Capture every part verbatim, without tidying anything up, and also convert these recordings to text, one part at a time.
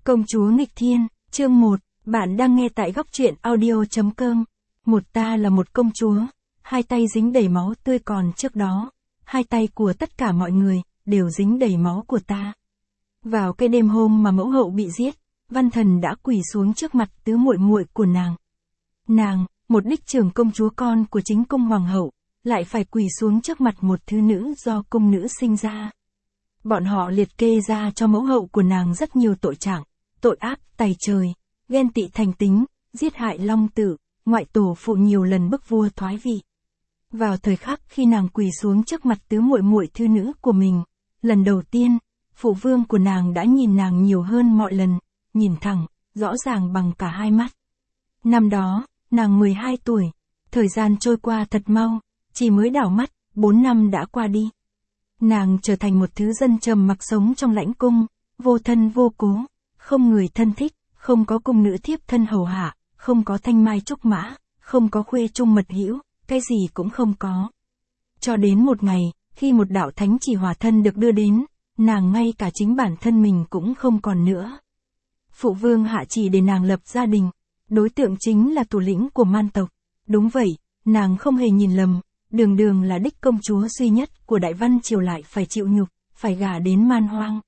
Công chúa nghịch thiên, chương một, bạn đang nghe tại góc truyện audio.com. Một ta là một công chúa, hai tay dính đầy máu tươi còn trước đó, hai tay của tất cả mọi người, đều dính đầy máu của ta. Vào cái đêm hôm mà mẫu hậu bị giết, Văn Thần đã quỳ xuống trước mặt tứ muội muội của nàng. Nàng, một đích trưởng công chúa con của chính cung hoàng hậu, lại phải quỳ xuống trước mặt một thứ nữ do cung nữ sinh ra. Bọn họ liệt kê ra cho mẫu hậu của nàng rất nhiều tội trạng, tội ác tày trời, ghen tị thành tính, giết hại long tử, ngoại tổ phụ nhiều lần bức vua thoái vị. Vào thời khắc khi nàng quỳ xuống trước mặt tứ muội muội thư nữ của mình, lần đầu tiên, phụ vương của nàng đã nhìn nàng nhiều hơn mọi lần, nhìn thẳng, rõ ràng bằng cả hai mắt. Năm đó, nàng mười hai tuổi, thời gian trôi qua thật mau, chỉ mới đảo mắt, bốn năm đã qua đi. Nàng trở thành một thứ dân trầm mặc sống trong lãnh cung, vô thân vô cố, không người thân thích, không có cung nữ thiếp thân hầu hạ, không có thanh mai trúc mã, không có khuê trung mật hữu, cái gì cũng không có. Cho đến một ngày, khi một đạo thánh chỉ hỏa thân được đưa đến, nàng ngay cả chính bản thân mình cũng không còn nữa. Phụ vương hạ chỉ để nàng lập gia đình, đối tượng chính là thủ lĩnh của man tộc. Đúng vậy, nàng không hề nhìn lầm, đường đường là đích công chúa duy nhất của Đại Văn triều lại phải chịu nhục, phải gả đến man hoang.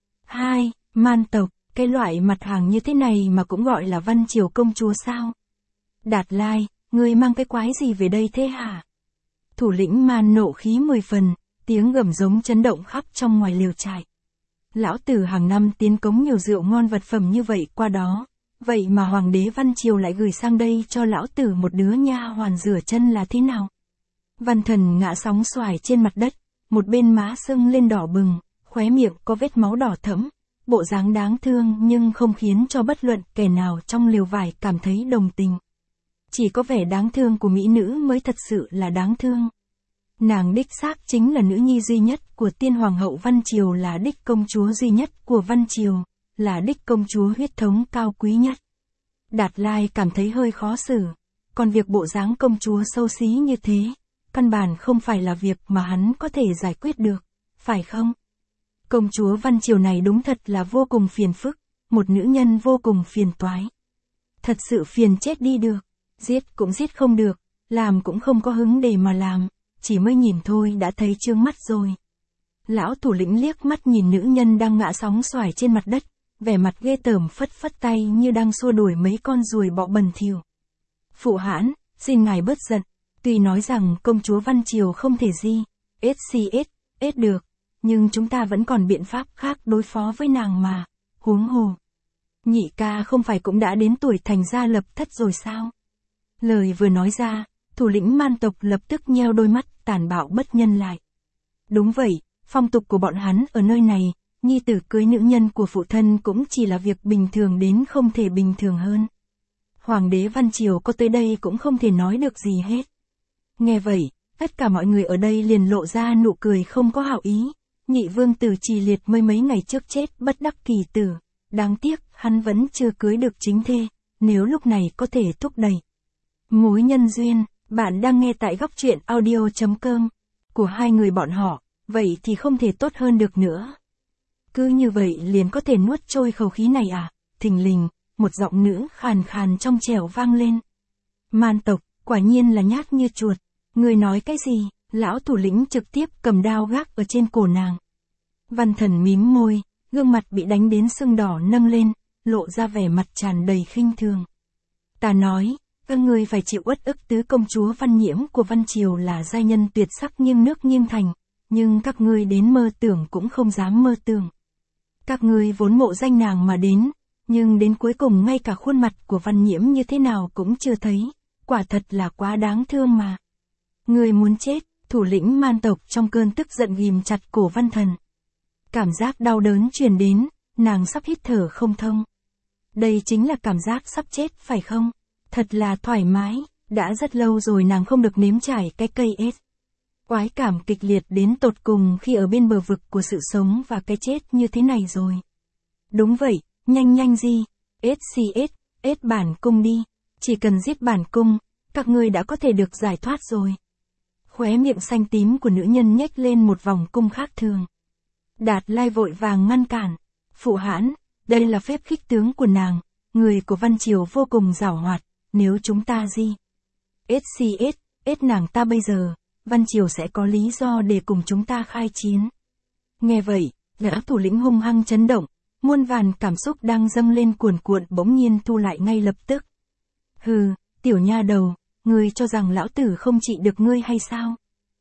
Hai, man tộc, cái loại mặt hàng như thế này mà cũng gọi là Văn triều công chúa sao? Đạt Lai, ngươi mang cái quái gì về đây thế hả? Thủ lĩnh man nộ khí mười phần, tiếng gầm giống chấn động khắp trong ngoài liều trại. Lão tử hàng năm tiến cống nhiều rượu ngon vật phẩm như vậy qua đó, vậy mà hoàng đế Văn triều lại gửi sang đây cho lão tử một đứa nha hoàn rửa chân là thế nào? Văn Thần ngã sóng xoài trên mặt đất, một bên má sưng lên đỏ bừng, khóe miệng có vết máu đỏ thẫm, bộ dáng đáng thương nhưng không khiến cho bất luận kẻ nào trong liều vải cảm thấy đồng tình. Chỉ có vẻ đáng thương của mỹ nữ mới thật sự là đáng thương. Nàng đích xác chính là nữ nhi duy nhất của tiên hoàng hậu Văn triều, là đích công chúa duy nhất của Văn triều, là đích công chúa huyết thống cao quý nhất. Đạt Lai cảm thấy hơi khó xử, còn việc bộ dáng công chúa xấu xí như thế, căn bản không phải là việc mà hắn có thể giải quyết được, phải không? Công chúa Văn triều này đúng thật là vô cùng phiền phức, một nữ nhân vô cùng phiền toái. Thật sự phiền chết đi được, giết cũng giết không được, làm cũng không có hứng để mà làm, chỉ mới nhìn thôi đã thấy trương mắt rồi. Lão thủ lĩnh liếc mắt nhìn nữ nhân đang ngã sóng xoài trên mặt đất, vẻ mặt ghê tởm phất phất tay như đang xua đuổi mấy con ruồi bọ bẩn thỉu. Phụ hãn, xin ngài bớt giận, tuy nói rằng công chúa Văn triều không thể gì, ết xì ết, ết được, nhưng chúng ta vẫn còn biện pháp khác đối phó với nàng mà, huống hồ. Nhị ca không phải cũng đã đến tuổi thành gia lập thất rồi sao? Lời vừa nói ra, thủ lĩnh man tộc lập tức nheo đôi mắt tàn bạo bất nhân lại. Đúng vậy, phong tục của bọn hắn ở nơi này, nhi tử cưới nữ nhân của phụ thân cũng chỉ là việc bình thường đến không thể bình thường hơn. Hoàng đế Văn triều có tới đây cũng không thể nói được gì hết. Nghe vậy, tất cả mọi người ở đây liền lộ ra nụ cười không có hảo ý. Nhị vương tử Trì Liệt mới mấy ngày trước chết bất đắc kỳ tử, đáng tiếc hắn vẫn chưa cưới được chính thê, nếu lúc này có thể thúc đẩy mối nhân duyên. Bạn đang nghe tại góc truyện audio.com của hai người bọn họ, vậy thì không thể tốt hơn được nữa. Cứ như vậy liền có thể nuốt trôi khẩu khí này à? Thình lình, một giọng nữ khàn khàn trong trẻo vang lên. Man tộc, quả nhiên là nhát như chuột. Người nói cái gì? Lão thủ lĩnh trực tiếp cầm đao gác ở trên cổ nàng. Văn Thần mím môi, gương mặt bị đánh đến sưng đỏ nâng lên, lộ ra vẻ mặt tràn đầy khinh thường. Ta nói, các ngươi phải chịu uất ức, tứ công chúa Văn Nhiễm của Văn triều là giai nhân tuyệt sắc nghiêng nước nghiêng thành, nhưng các ngươi đến mơ tưởng cũng không dám mơ tưởng. Các ngươi vốn mộ danh nàng mà đến, nhưng đến cuối cùng ngay cả khuôn mặt của Văn Nhiễm như thế nào cũng chưa thấy, quả thật là quá đáng thương mà. Ngươi muốn chết, thủ lĩnh man tộc trong cơn tức giận ghim chặt cổ Văn Thần. Cảm giác đau đớn truyền đến, nàng sắp hít thở không thông. Đây chính là cảm giác sắp chết phải không? Thật là thoải mái, đã rất lâu rồi nàng không được nếm trải cái cây ết. Oái cảm kịch liệt đến tột cùng khi ở bên bờ vực của sự sống và cái chết như thế này rồi. Đúng vậy, nhanh nhanh gì, ết xì ết, ết bản cung đi, chỉ cần giết bản cung, các ngươi đã có thể được giải thoát rồi. Khóe miệng xanh tím của nữ nhân nhếch lên một vòng cung khác thường. Đạt Lai vội vàng ngăn cản, phụ hãn, Đây là phép khích tướng của nàng, người của Văn Triều vô cùng giảo hoạt, nếu chúng ta di. ét xê ét, ét nàng ta bây giờ, Văn Triều sẽ có lý do để cùng chúng ta khai chiến. Nghe vậy, lão thủ lĩnh hung hăng chấn động, muôn vàn cảm xúc đang dâng lên cuồn cuộn bỗng nhiên thu lại ngay lập tức. Hừ, tiểu nha đầu, ngươi cho rằng lão tử không trị được ngươi hay sao?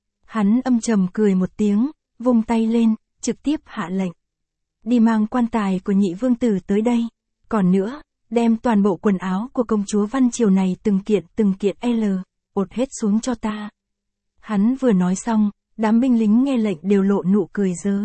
Hắn âm trầm cười một tiếng, vung tay lên, trực tiếp hạ lệnh. Đi mang quan tài của nhị vương tử tới đây. Còn nữa, đem toàn bộ quần áo của công chúa Văn Triều này từng kiện từng kiện L, ột hết xuống cho ta. Hắn vừa nói xong, đám binh lính nghe lệnh đều lộ nụ cười dớ.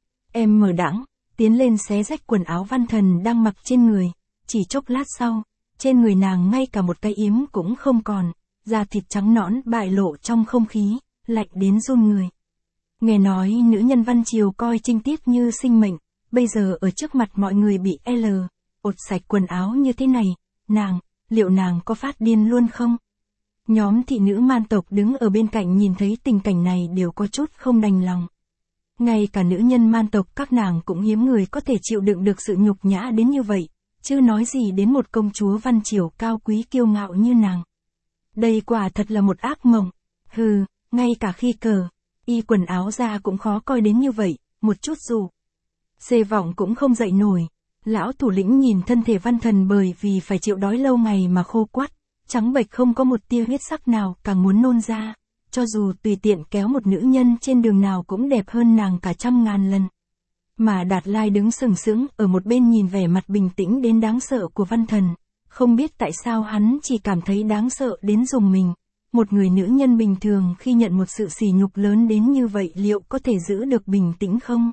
Em mở đãng, tiến lên xé rách quần áo Văn Thần đang mặc trên người, chỉ chốc lát sau, trên người nàng ngay cả một cái yếm cũng không còn, da thịt trắng nõn bại lộ trong không khí, lạnh đến run người. Nghe nói nữ nhân Văn Triều coi trinh tiết như sinh mệnh, bây giờ ở trước mặt mọi người bị L, ột sạch quần áo như thế này, nàng, liệu nàng có phát điên luôn không? Nhóm thị nữ man tộc đứng ở bên cạnh nhìn thấy tình cảnh này đều có chút không đành lòng. Ngay cả nữ nhân man tộc các nàng cũng hiếm người có thể chịu đựng được sự nhục nhã đến như vậy, chứ nói gì đến một công chúa Văn Triều cao quý kiêu ngạo như nàng. Đây quả thật là một ác mộng. Hừ, ngay cả khi cờ, y quần áo ra cũng khó coi đến như vậy, một chút dù. Xê vọng cũng không dậy nổi. Lão thủ lĩnh nhìn thân thể Văn Thần bởi vì phải chịu đói lâu ngày mà khô quắt, trắng bệch không có một tia huyết sắc nào, càng muốn nôn ra. Cho dù tùy tiện kéo một nữ nhân trên đường nào cũng đẹp hơn nàng cả trăm ngàn lần. Mà Đạt Lai đứng sừng sững ở một bên nhìn vẻ mặt bình tĩnh đến đáng sợ của Văn Thần. Không biết tại sao hắn chỉ cảm thấy đáng sợ đến rùng mình. Một người nữ nhân bình thường khi nhận một sự sỉ nhục lớn đến như vậy liệu có thể giữ được bình tĩnh không?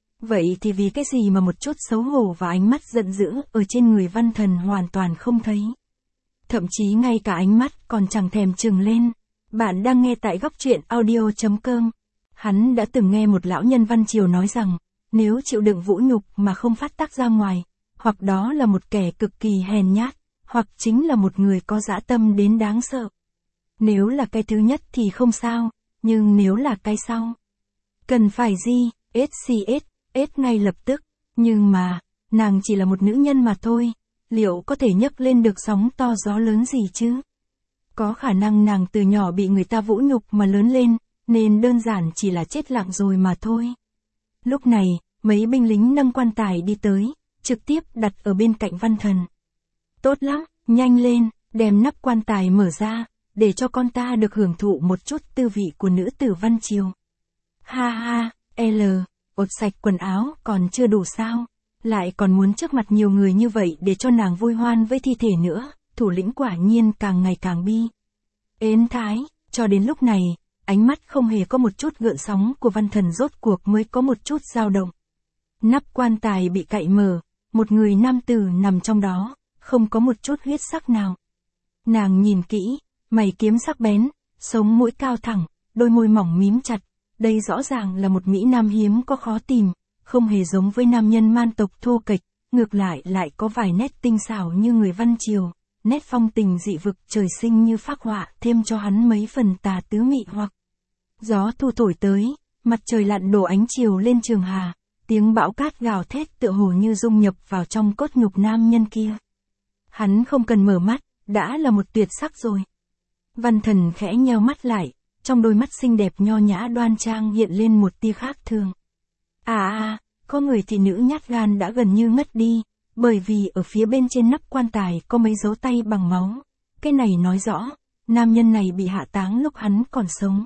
Vậy thì vì cái gì mà một chút xấu hổ và ánh mắt giận dữ ở trên người Văn Thần hoàn toàn không thấy. Thậm chí ngay cả ánh mắt còn chẳng thèm chừng lên. Bạn đang nghe tại góc truyện audio chấm com. Hắn đã từng nghe một lão nhân Văn Triều nói rằng, nếu chịu đựng vũ nhục mà không phát tác ra ngoài, hoặc đó là một kẻ cực kỳ hèn nhát, hoặc chính là một người có dã tâm đến đáng sợ. Nếu là cái thứ nhất thì không sao, nhưng nếu là cái sau, cần phải gì, ét xê ét, ét ngay lập tức. Nhưng mà, nàng chỉ là một nữ nhân mà thôi, liệu có thể nhấc lên được sóng to gió lớn gì chứ? Có khả năng nàng từ nhỏ bị người ta vũ nhục mà lớn lên, nên đơn giản chỉ là chết lặng rồi mà thôi. Lúc này, mấy binh lính nâng quan tài đi tới, trực tiếp đặt ở bên cạnh Văn Thần. Tốt lắm, nhanh lên, đem nắp quan tài mở ra, để cho con ta được hưởng thụ một chút tư vị của nữ tử Văn Triều. Ha ha, L, ột sạch quần áo còn chưa đủ sao, lại còn muốn trước mặt nhiều người như vậy để cho nàng vui hoan với thi thể nữa, thủ lĩnh quả nhiên càng ngày càng bi. Ến thái, cho đến lúc này, ánh mắt không hề có một chút gợn sóng của Văn Thần rốt cuộc mới có một chút dao động. Nắp quan tài bị cạy mở, một người nam tử nằm trong đó, không có một chút huyết sắc nào. Nàng nhìn kỹ, mày kiếm sắc bén, sống mũi cao thẳng, đôi môi mỏng mím chặt, đây rõ ràng là một mỹ nam hiếm có khó tìm, không hề giống với nam nhân man tộc thô kệch, ngược lại lại có vài nét tinh xảo như người Văn Triều, nét phong tình dị vực trời sinh như phác họa thêm cho hắn mấy phần tà tứ mị hoặc. Gió thu thổi tới, mặt trời lặn đổ ánh chiều lên Trường Hà, tiếng bão cát gào thét tựa hồ như dung nhập vào trong cốt nhục nam nhân kia. Hắn không cần mở mắt, đã là một tuyệt sắc rồi. Văn Thần khẽ nheo mắt lại, trong đôi mắt xinh đẹp nho nhã đoan trang hiện lên một tia khác thường. À à, có người thị nữ nhát gan đã gần như ngất đi, bởi vì ở phía bên trên nắp quan tài có mấy dấu tay bằng máu. Cái này nói rõ, nam nhân này bị hạ táng lúc hắn còn sống.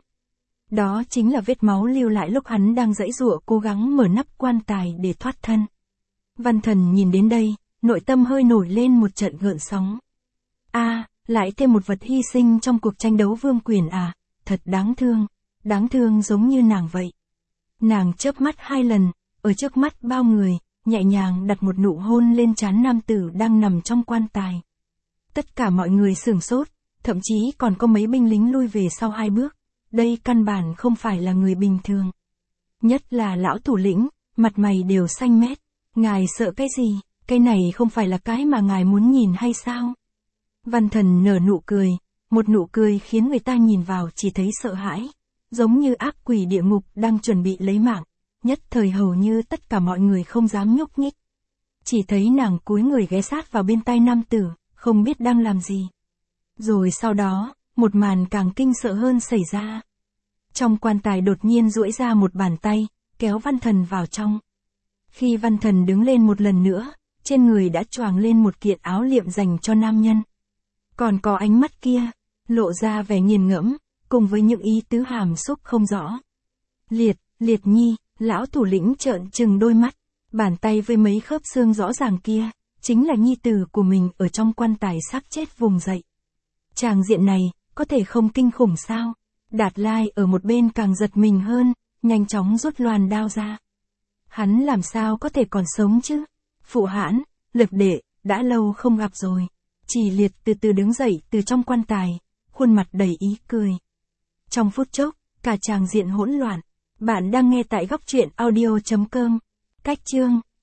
Đó chính là vết máu lưu lại lúc hắn đang giãy giụa cố gắng mở nắp quan tài để thoát thân. Văn Thần nhìn đến đây, nội tâm hơi nổi lên một trận gợn sóng. A, à, lại thêm một vật hy sinh trong cuộc tranh đấu vương quyền à, thật đáng thương, đáng thương giống như nàng vậy. Nàng chớp mắt hai lần, ở trước mắt bao người, nhẹ nhàng đặt một nụ hôn lên trán nam tử đang nằm trong quan tài. Tất cả mọi người sửng sốt, thậm chí còn có mấy binh lính lui về sau hai bước. Đây căn bản không phải là người bình thường. Nhất là lão thủ lĩnh, mặt mày đều xanh mét. Ngài sợ cái gì, cái này không phải là cái mà ngài muốn nhìn hay sao? Văn Thần nở nụ cười, một nụ cười khiến người ta nhìn vào chỉ thấy sợ hãi. Giống như ác quỷ địa ngục đang chuẩn bị lấy mạng, nhất thời hầu như tất cả mọi người không dám nhúc nhích. Chỉ thấy nàng cúi người ghé sát vào bên tai nam tử, không biết đang làm gì. Rồi sau đó, một màn càng kinh sợ hơn xảy ra. Trong quan tài đột nhiên duỗi ra một bàn tay, kéo Văn Thần vào trong. Khi Văn Thần đứng lên một lần nữa, trên người đã choàng lên một kiện áo liệm dành cho nam nhân. Còn có ánh mắt kia, lộ ra vẻ nghiền ngẫm, cùng với những ý tứ hàm xúc không rõ. Liệt, Liệt Nhi, lão thủ lĩnh trợn trừng đôi mắt, bàn tay với mấy khớp xương rõ ràng kia, chính là nhi tử của mình ở trong quan tài sắp chết vùng dậy. Tràng diện này, có thể không kinh khủng sao? Đạt Lai ở một bên càng giật mình hơn, nhanh chóng rút loàn đao ra. Hắn làm sao có thể còn sống chứ? Phụ hãn, Lực đệ, đã lâu không gặp rồi. Chỉ Liệt từ từ đứng dậy từ trong quan tài, khuôn mặt đầy ý cười. Trong phút chốc, cả tràng diện hỗn loạn. Bạn đang nghe tại góc truyện audio chấm com. Cách chương